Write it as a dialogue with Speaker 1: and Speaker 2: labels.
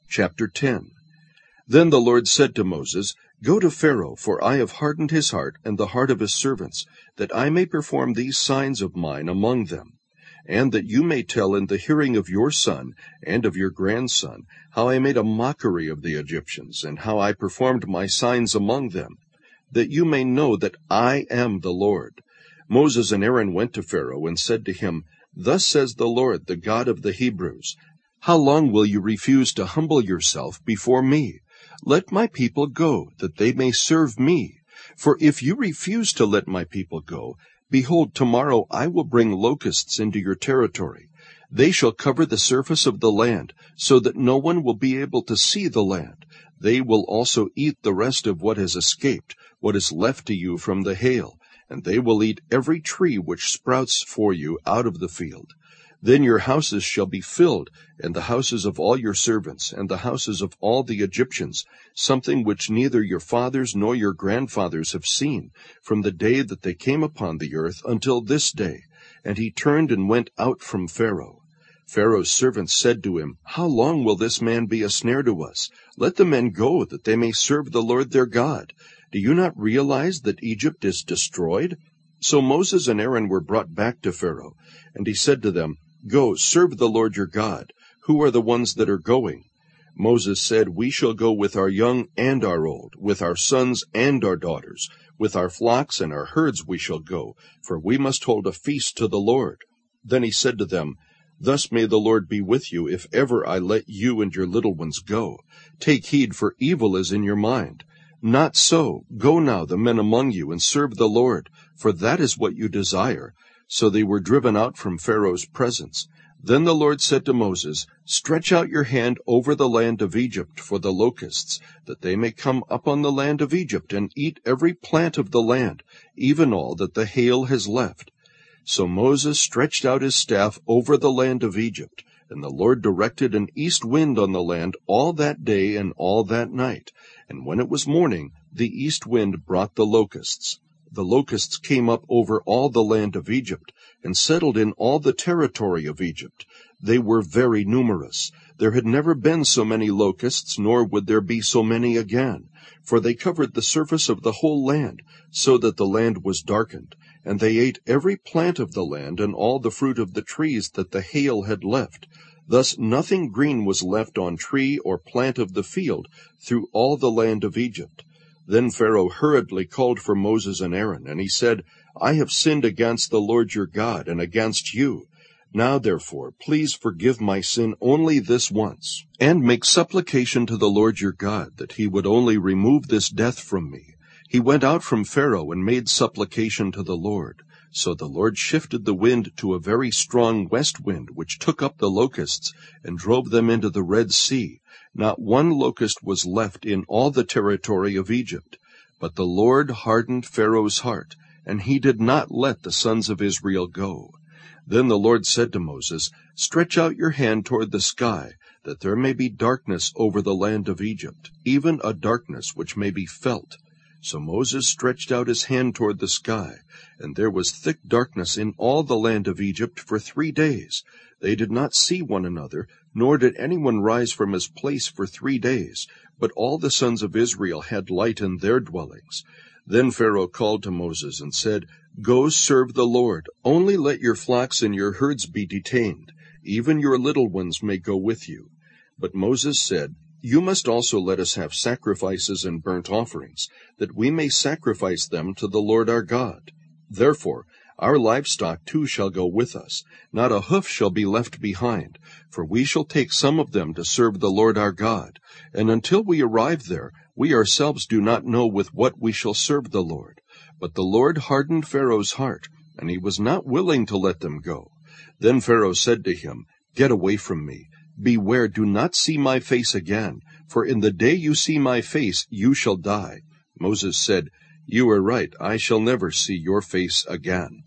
Speaker 1: Chapter 10. Then the Lord said to Moses, Go to Pharaoh, for I have hardened his heart and the heart of his servants, that I may perform these signs of mine among them, and that you may tell in the hearing of your son and of your grandson how I made a mockery of the Egyptians, and how I performed my signs among them, that you may know that I am the Lord. Moses and Aaron went to Pharaoh and said to him, Thus says the Lord, the God of the Hebrews, How long will you refuse to humble yourself before me? Let my people go, that they may serve me. For if you refuse to let my people go, behold, tomorrow I will bring locusts into your territory. They shall cover the surface of the land, so that no one will be able to see the land. They will also eat the rest of what has escaped, what is left to you from the hail, and they will eat every tree which sprouts for you out of the field. Then your houses shall be filled, and the houses of all your servants, and the houses of all the Egyptians, something which neither your fathers nor your grandfathers have seen, from the day that they came upon the earth until this day. And he turned and went out from Pharaoh. Pharaoh's servants said to him, How long will this man be a snare to us? Let the men go, that they may serve the Lord their God. Do you not realize that Egypt is destroyed? So Moses and Aaron were brought back to Pharaoh, and he said to them, Go, serve the Lord your God. Who are the ones that are going? Moses said, We shall go with our young and our old, with our sons and our daughters. With our flocks and our herds we shall go, for we must hold a feast to the Lord. Then he said to them, Thus may the Lord be with you, if ever I let you and your little ones go. Take heed, for evil is in your mind. Not so. Go now, the men among you, and serve the Lord, for that is what you desire. So they were driven out from Pharaoh's presence. Then the Lord said to Moses, Stretch out your hand over the land of Egypt for the locusts, that they may come up on the land of Egypt and eat every plant of the land, even all that the hail has left. So Moses stretched out his staff over the land of Egypt, and the Lord directed an east wind on the land all that day and all that night. And when it was morning, the east wind brought the locusts. The locusts came up over all the land of Egypt, and settled in all the territory of Egypt. They were very numerous. There had never been so many locusts, nor would there be so many again. For they covered the surface of the whole land, so that the land was darkened. And they ate every plant of the land, and all the fruit of the trees that the hail had left. Thus nothing green was left on tree or plant of the field through all the land of Egypt. Then Pharaoh hurriedly called for Moses and Aaron, and he said, I have sinned against the Lord your God, and against you. Now therefore, please forgive my sin only this once, and make supplication to the Lord your God, that he would only remove this death from me. He went out from Pharaoh and made supplication to the Lord. So the Lord shifted the wind to a very strong west wind, which took up the locusts and drove them into the Red Sea. Not one locust was left in all the territory of Egypt. But the Lord hardened Pharaoh's heart, and he did not let the sons of Israel go. Then the Lord said to Moses, Stretch out your hand toward the sky, that there may be darkness over the land of Egypt, even a darkness which may be felt. So Moses stretched out his hand toward the sky, and there was thick darkness in all the land of Egypt for 3 days. They did not see one another, nor did anyone rise from his place for 3 days, but all the sons of Israel had light in their dwellings. Then Pharaoh called to Moses and said, Go serve the Lord. Only let your flocks and your herds be detained. Even your little ones may go with you. But Moses said, You must also let us have sacrifices and burnt offerings, that we may sacrifice them to the Lord our God. Therefore our livestock too shall go with us. Not a hoof shall be left behind, for we shall take some of them to serve the Lord our God. And until we arrive there, we ourselves do not know with what we shall serve the Lord. But the Lord hardened Pharaoh's heart, and he was not willing to let them go. Then Pharaoh said to him, Get away from me. Beware, do not see my face again, for in the day you see my face, you shall die. Moses said, You are right, I shall never see your face again.